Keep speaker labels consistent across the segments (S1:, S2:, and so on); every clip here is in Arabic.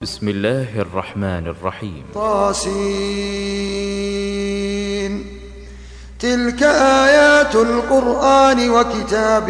S1: بسم الله الرحمن الرحيم.
S2: طاسين. تلك آيات القرآن وكتاب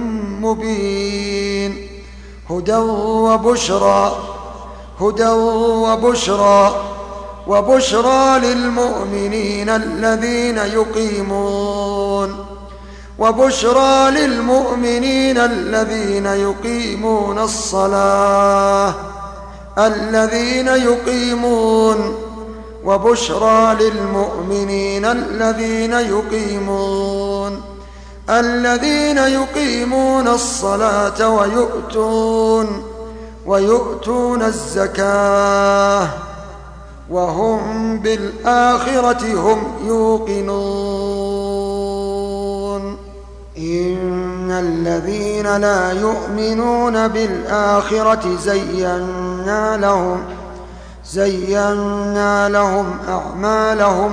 S2: مبين. هدى وبشرى للمؤمنين الذين يقيمون الصلاة الذين يقيمون الصلاة ويؤتون الزكاة وهم بالآخرة هم يوقنون. إن الذين لا يؤمنون بالآخرة زينا لهم أعمالهم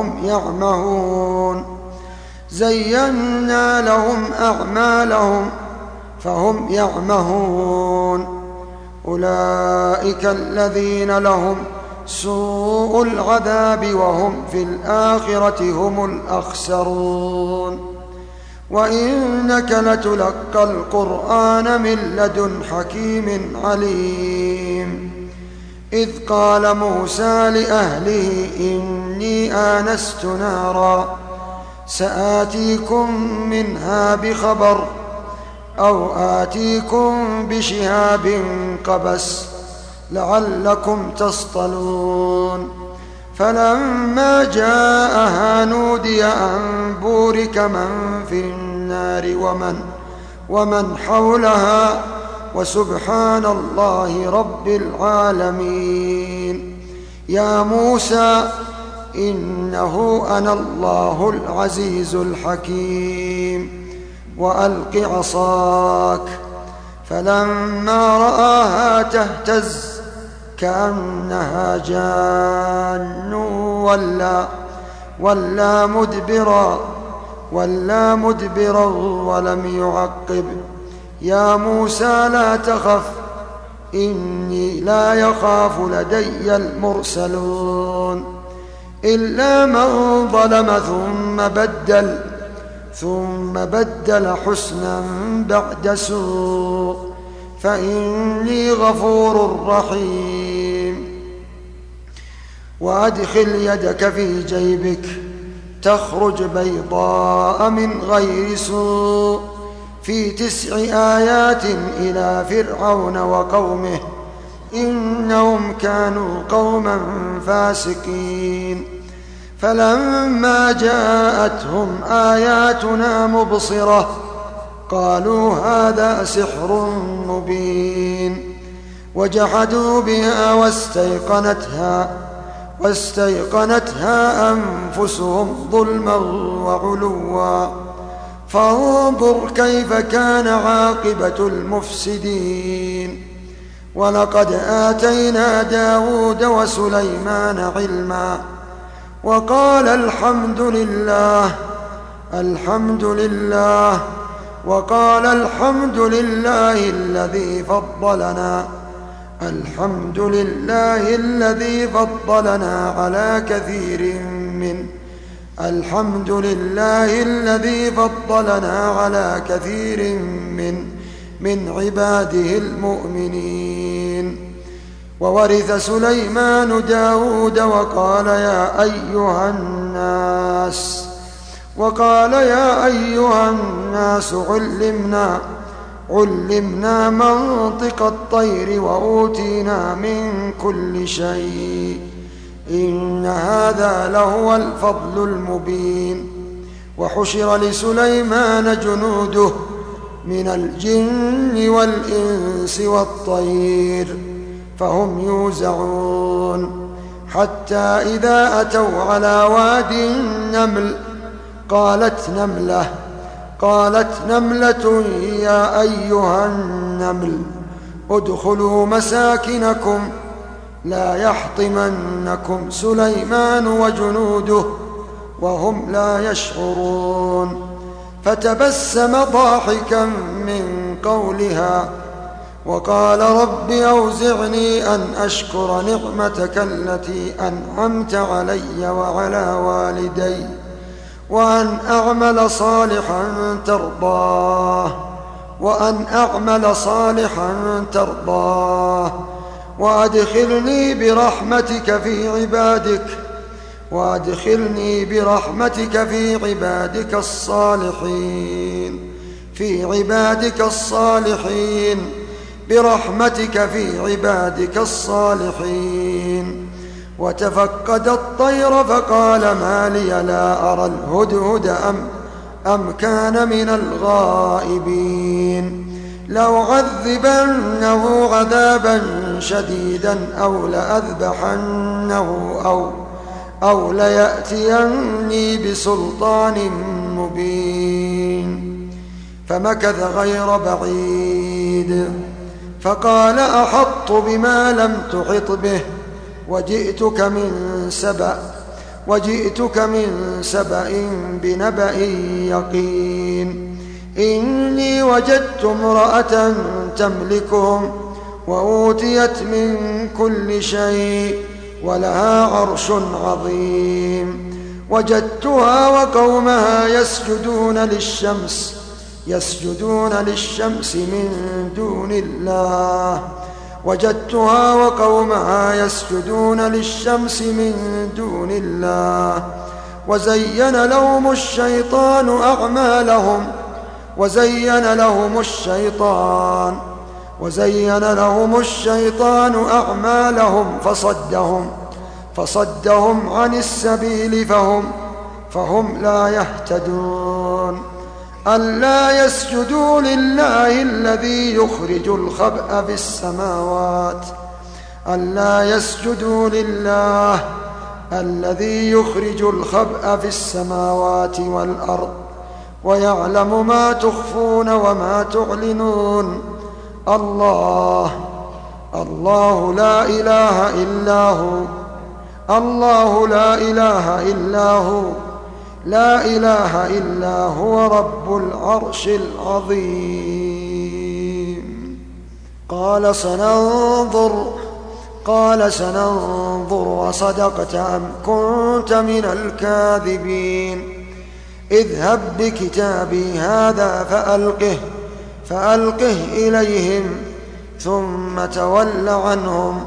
S2: فهم يعمهون. أولئك الذين لهم سوء العذاب وهم في الآخرة هم الأخسرون. وإنك لتلقى القرآن من لدن حكيم عليم. إذ قال موسى لأهله إني آنست نارا سآتيكم منها بخبر أو آتيكم بشهاب قبس لعلكم تصطلون. فلما جاءها نودي أن بورك من في النار ومن حولها وسبحان الله رب العالمين. يا موسى إنه أنا الله العزيز الحكيم وألق عصاك. فلما رآها تهتز كأنها جان ولا مدبرا ولم يعقب. يا موسى لا تخف إني لا يخاف لدي المرسلون. إلا من ظلم ثم بدل حسنا بعد سوء فإني غفور رحيم. وأدخل يدك في جيبك تخرج بيضاء من غير سوء في 9 آيات إلى فرعون وقومه إنهم كانوا قوما فاسقين. فلما جاءتهم آياتنا مبصرة قالوا هذا سحر مبين. وجحدوا بها واستيقنتها أنفسهم ظلما وعلوا. فانظر كيف كان عاقبة المفسدين. ولقد آتينا داود وسليمان علما وقال الحمد لله الذي فضلنا على كثير من عباده المؤمنين. وورث سليمان داود وقال يا أيها الناس علمنا منطق الطير وأوتينا من كل شيء إن هذا لهو الفضل المبين. وحشر لسليمان جنوده من الجن والإنس والطير فهم يوزعون. حتى إذا أتوا على واد النمل قالت نملة يا أيها النمل ادخلوا مساكنكم لا يحطمنكم سليمان وجنوده وهم لا يشعرون. فتبسم ضاحكا من قولها وقال رب أوزعني أن أشكر نعمتك التي أنعمت علي وعلى والدي وأن أعمل صالحا ترضاه وأدخلني برحمتك في عبادك الصالحين وتفقد الطير فقال ما لي لا أرى الهدهد أم كان من الغائبين لأعذبنه عذابا شديدا أو لأذبحنه أو ليأتيني بسلطان مبين. فمكث غير بعيد فقال أحطت بما لم تحط به وجئتك من سبأ بنبأ يقين. إني وجدت امرأة تملكهم وأوتيت من كل شيء ولها عرش عظيم. وجدتها وقومها يسجدون للشمس من دون الله وزين لهم الشيطان أعمالهم فصدهم عن السبيل فهم لا يهتدون. ألا يسجدوا لله الذي يخرج الخبأ في السماوات والأرض ويعلم ما تخفون وما تعلنون. الله لا إله إلا هو رب العرش العظيم. قال سننظر أصدقت أم كنت من الكاذبين. اذهب بكتابي هذا فألقه إليهم ثم تول عنهم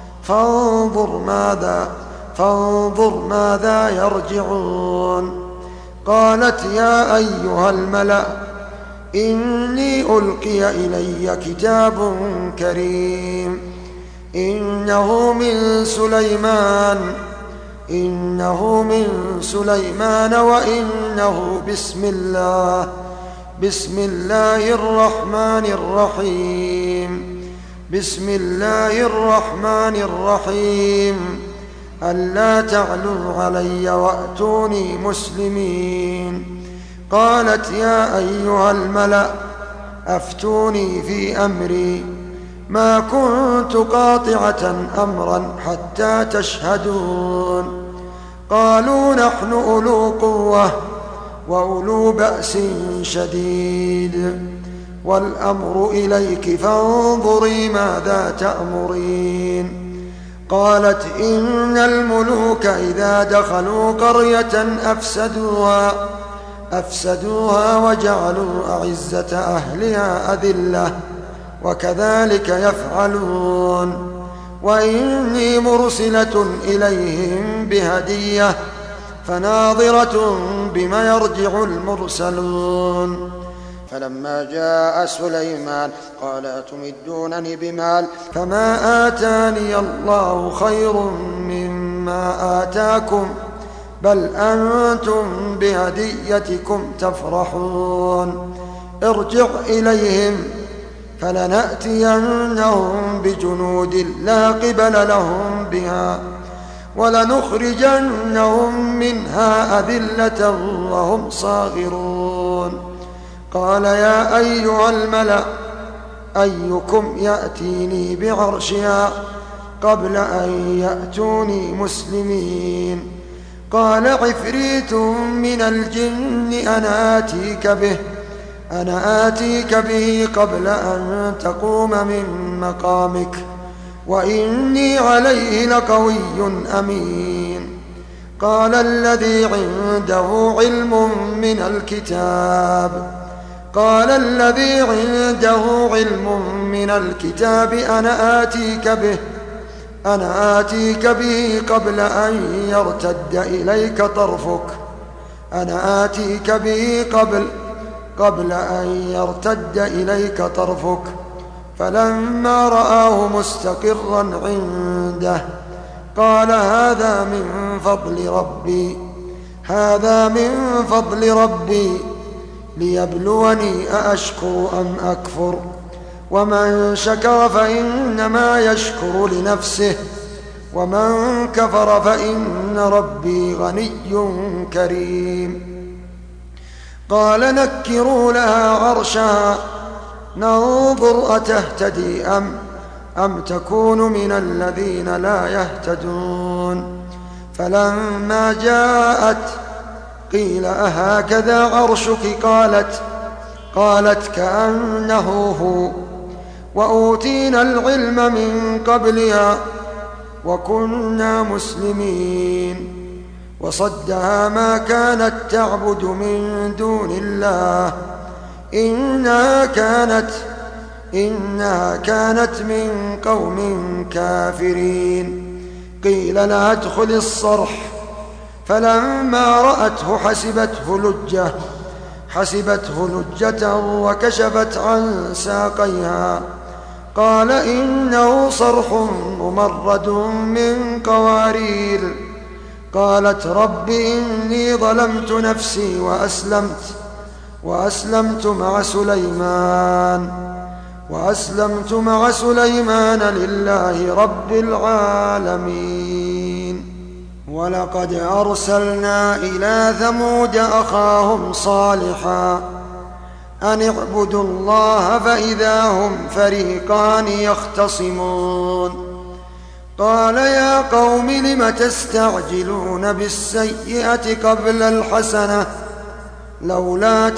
S2: فانظر ماذا يرجعون. قالت يا أيها الملأ إني ألقي إلي كتاب كريم إنه من سليمان وإنه بسم الله الرحمن الرحيم ألا تعلوا علي وأتوني مسلمين. قالت يا أيها الملأ أفتوني في أمري ما كنت قاطعة أمرا حتى تشهدون. قالوا نحن أولو قوة وأولو بأس شديد والأمر إليك فانظري ماذا تأمرين. قالت إن الملوك إذا دخلوا قرية أفسدوها وجعلوا أعزة أهلها أذلة وكذلك يفعلون. وإني مرسلة إليهم بهدية فناظرة بما يرجع المرسلون. فلما جاء سليمان قال أتمدونني بمال فما آتاني الله خير مما آتاكم بل أنتم بهديتكم تفرحون. ارجع إليهم فلنأتينهم بجنود لا قبل لهم بها ولنخرجنهم منها أذلة وهم صاغرون. قال يا أيها الملأ أيكم يأتيني بعرشها قبل أن يأتوني مسلمين. قال عفريت من الجن أنا آتيك به أنا آتيك به قبل أن تقوم من مقامك وإني عليه لقوي أمين. قال الذي عنده علم من الكتاب أنا آتيك به قبل أن يرتد إليك طرفك قبل أن يرتد إليك طرفك. فلما رآه مستقرا عنده قال هذا من فضل ربي ليبلوني أأشكر أم أكفر ومن شكر فإنما يشكر لنفسه ومن كفر فإن ربي غني كريم. قال نكروا لها عرشها ننظر أتهتدي أم تكون من الذين لا يهتدون. فلما جاءت قيل أهكذا عرشك قالت كأنه هو وأوتينا العلم من قبلها وكنا مسلمين. وصدها ما كانت تعبد من دون الله إنها كانت من قوم كافرين. قيل لها ادخل الصرح فلما رأته حسبته لجة وكشفت عن ساقيها قال إنه صرح ممرد من قوارير. قالت رب إني ظلمت نفسي وأسلمت مع سليمان لله رب العالمين. ولقد أرسلنا إلى ثمود أخاهم صالحا أن اعبدوا الله فإذا هم فريقان يختصمون. قال يا قوم لم تستعجلون بالسيئة قبل الحسنة لولا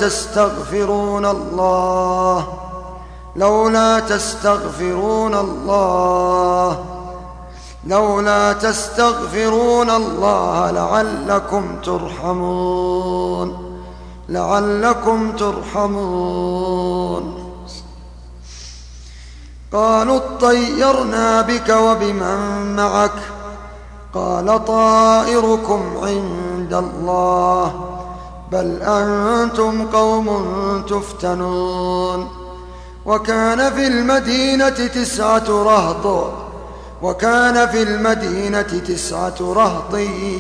S2: تستغفرون الله لعلكم ترحمون. قالوا اطيرنا بك وبمن معك قال طائركم عند الله بل أنتم قوم تفتنون. وكان في المدينة تسعة رهط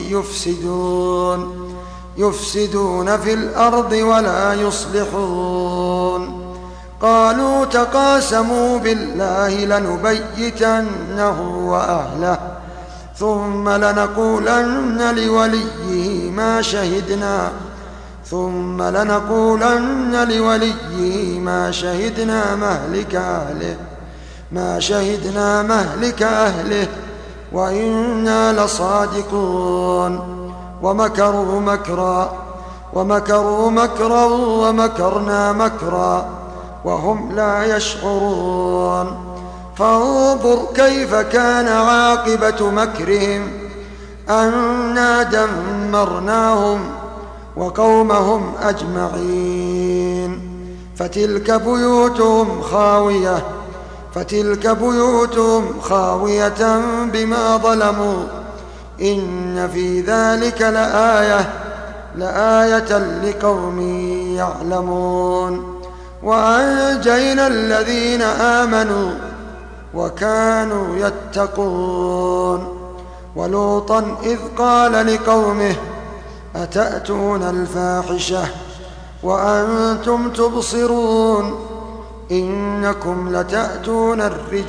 S2: يفسدون في الأرض ولا يصلحون. قالوا تقاسموا بالله لنبيتنه وأهله ثم لنقولن لوليه ما شهدنا مهلك أهله وإنا لصادقون. ومكروا مكرا ومكرنا مكرا وهم لا يشعرون. فانظر كيف كان عاقبة مكرهم أنا دمرناهم وقومهم أجمعين. فتلك بيوتهم خاوية بما ظلموا إن في ذلك لآية لقوم يعلمون. وأنجينا الذين آمنوا وكانوا يتقون. ولوطا إذ قال لقومه أتأتون الفاحشة وأنتم تبصرون إنكم لتأتون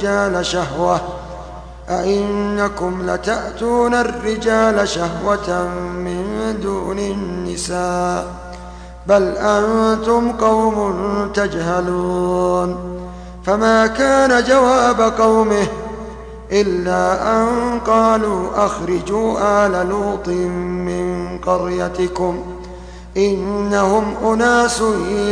S2: الرجال شهوة من دون النساء بل أنتم قوم تجهلون. فما كان جواب قومه إلا أن قالوا أخرجوا آل لوط من قريتكم إنهم أناس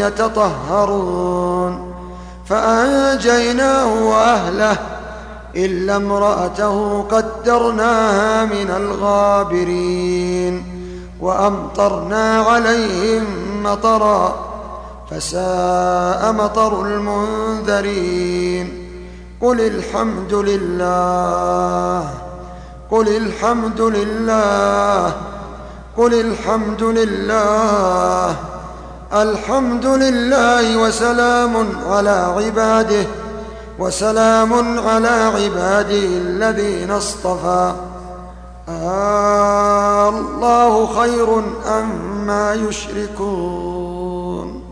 S2: يتطهرون فأنجيناه وأهله إلا امرأته قدرناها من الغابرين وأمطرنا عليهم مطرا فساء مطر المنذرين قل الحمد لله قل الحمد لله قل الحمد لله الحمد لله وسلام على عباده الذين اصطفى الله خير أما يشركون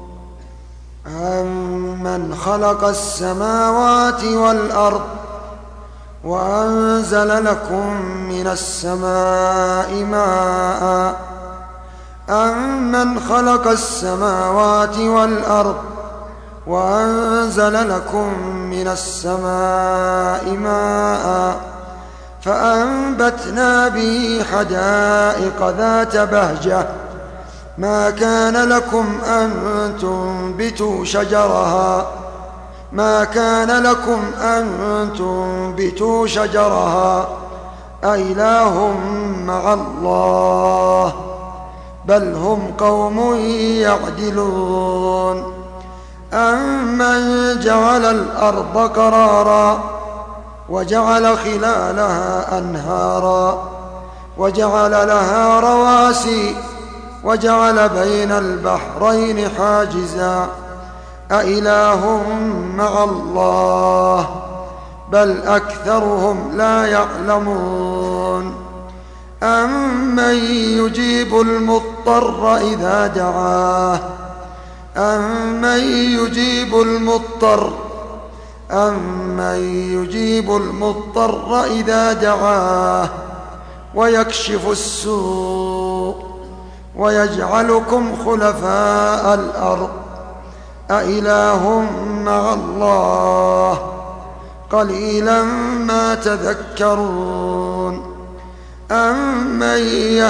S2: أمن خلق السماوات والأرض وأنزل لكم من السماء ماء أمن خلق السماوات والأرض وأنزل لكم من السماء ماء فأنبتنا به حدائق ذات بهجة ما كان لكم أن تنبتوا شجرها أإله مع الله بل هم قوم يعدلون أمن جعل الأرض قرارا وجعل خلالها أنهارا وجعل لها رواسي وجعل بين البحرين حاجزا أإله مع الله بل أكثرهم لا يعلمون أمن يجيب المضطر إذا دعاه ويكشف السوء ويجعلكم خلفاء الأرض أإله مع الله قليلا ما تذكرون أمن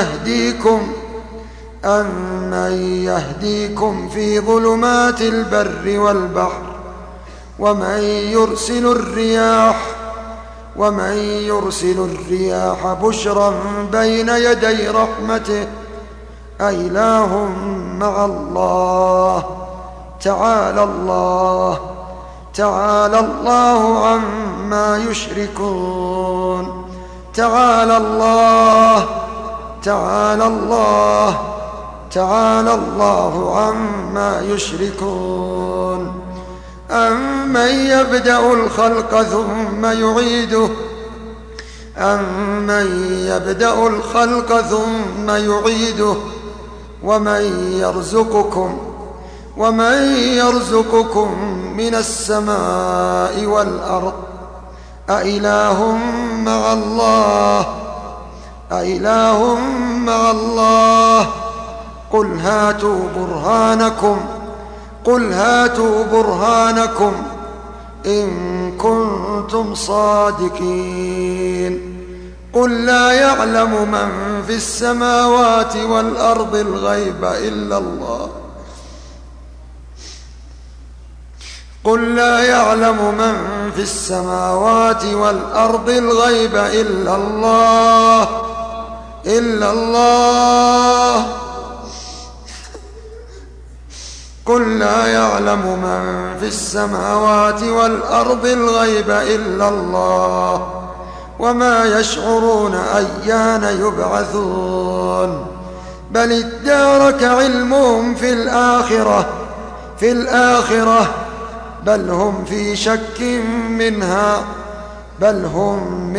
S2: يهديكم في ظلمات البر والبحر ومن يرسل الرياح بشرا بين يدي رحمته أإله مع الله تعالى الله عما يشركون تعالى الله عما يشركون أمن يبدأ الخلق ثم يعيده ومن يرزقكم من السماء والأرض أإله مع الله قل هاتوا برهانكم إن كنتم صادقين قل لا يعلم من في السماوات والأرض الغيب إلا الله قل لا يعلم من في السماوات والأرض الغيب إلا الله وما يشعرون أيان يبعثون بل ادارك علمهم في الآخرة بل هم في شك منها بل هم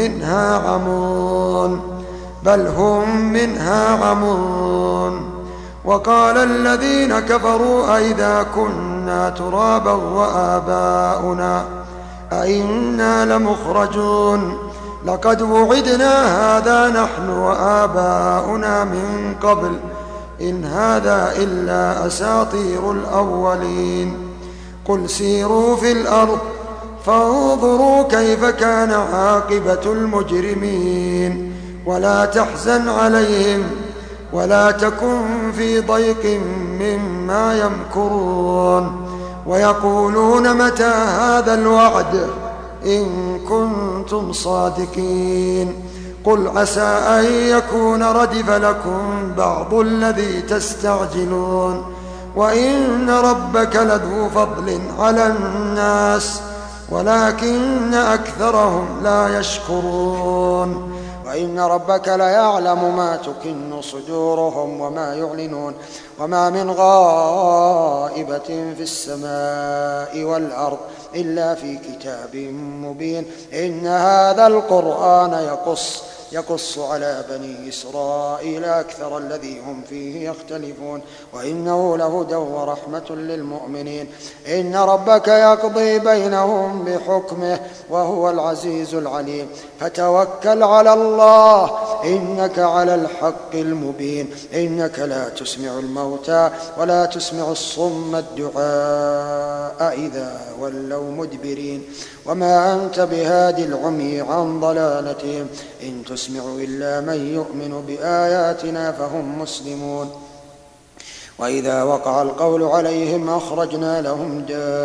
S2: منها عمون وقال الذين كفروا أئذا كنا ترابا وآباؤنا أئنا لمخرجون لقد وعدنا هذا نحن وآباؤنا من قبل إن هذا إلا أساطير الأولين قل سيروا في الأرض فانظروا كيف كان عاقبة المجرمين ولا تحزن عليهم ولا تكن في ضيق مما يمكرون ويقولون متى هذا الوعد إن كنتم صادقين قل عسى أن يكون ردف لكم بعض الذي تستعجلون وإن ربك لذو فضل على الناس ولكن أكثرهم لا يشكرون وإن ربك ليعلم ما تكن صدورهم وما يعلنون وما من غائبة في السماء والأرض إلا في كتاب مبين إن هذا القرآن يقص على بني إسرائيل أكثر الذي هم فيه يختلفون وإنه لهدى ورحمة للمؤمنين إن ربك يقضي بينهم بحكمه وهو العزيز العليم فتوكل على الله إنك على الحق المبين إنك لا تسمع الموتى ولا تسمع الصم الدعاء إذا ولوا مدبرين وما أنت بهادي العمي عن ضلالتهم إن تسمع إلا من يؤمن بآياتنا فهم مسلمون وإذا وقع القول عليهم أخرجنا لهم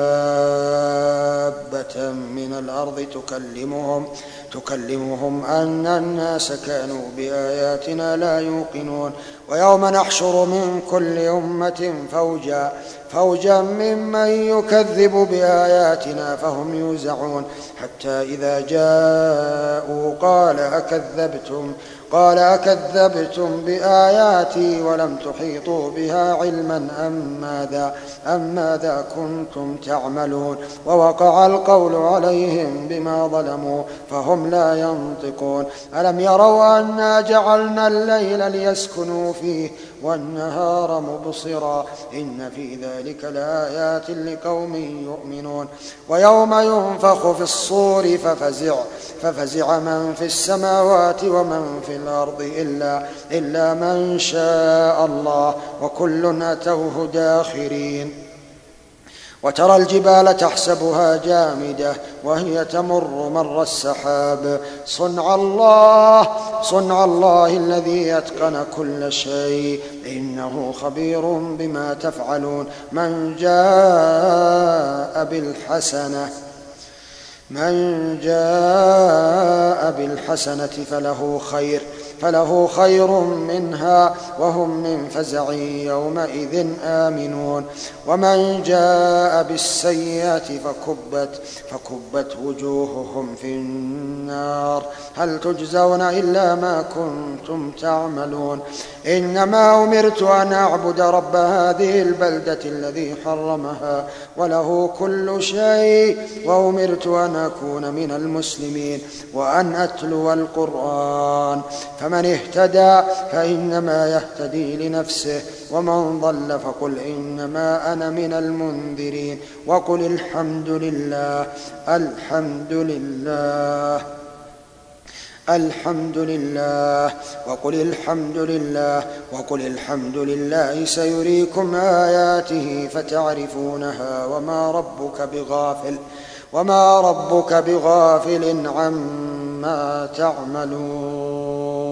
S2: دابة من الأرض تكلمهم أن الناس كانوا بآياتنا لا يوقنون ويوم نحشر من كل أمة فوجا ممن يكذب بآياتنا فهم يوزعون حتى إذا جاءوا قال أكذبتم بآياتي ولم تحيطوا بها علما أم ماذا كنتم تعملون ووقع القول عليهم بما ظلموا فهم لا ينطقون ألم يروا أنا جعلنا الليل ليسكنوا فيه والنهار مبصرا إن في ذلك لآيات لقوم يؤمنون ويوم ينفخ في الصور ففزع من في السماوات ومن في الأرض إلا من شاء الله وكل أتوه داخرين وترى الجبال تحسبها جامدة وهي تمر مر السحاب صنع الله الذي يتقن كل شيء إنه خبير بما تفعلون من جاء بالحسنة فله خير منها وهم من فزع يومئذ آمنون ومن جاء بالسيئة فكبت وجوههم في النار هل تجزون إلا ما كنتم تعملون إنما أمرت أن أعبد رب هذه البلدة الذي حرمها وله كل شيء وأمرت أن أكون من المسلمين وأن أتلو القرآن فمن اهتدى فإنما يهتدي لنفسه ومن ضل فقل إنما أنا من المنذرين وقل الحمد لله سيريكم آياته فتعرفونها وما ربك بغافل عما تعملون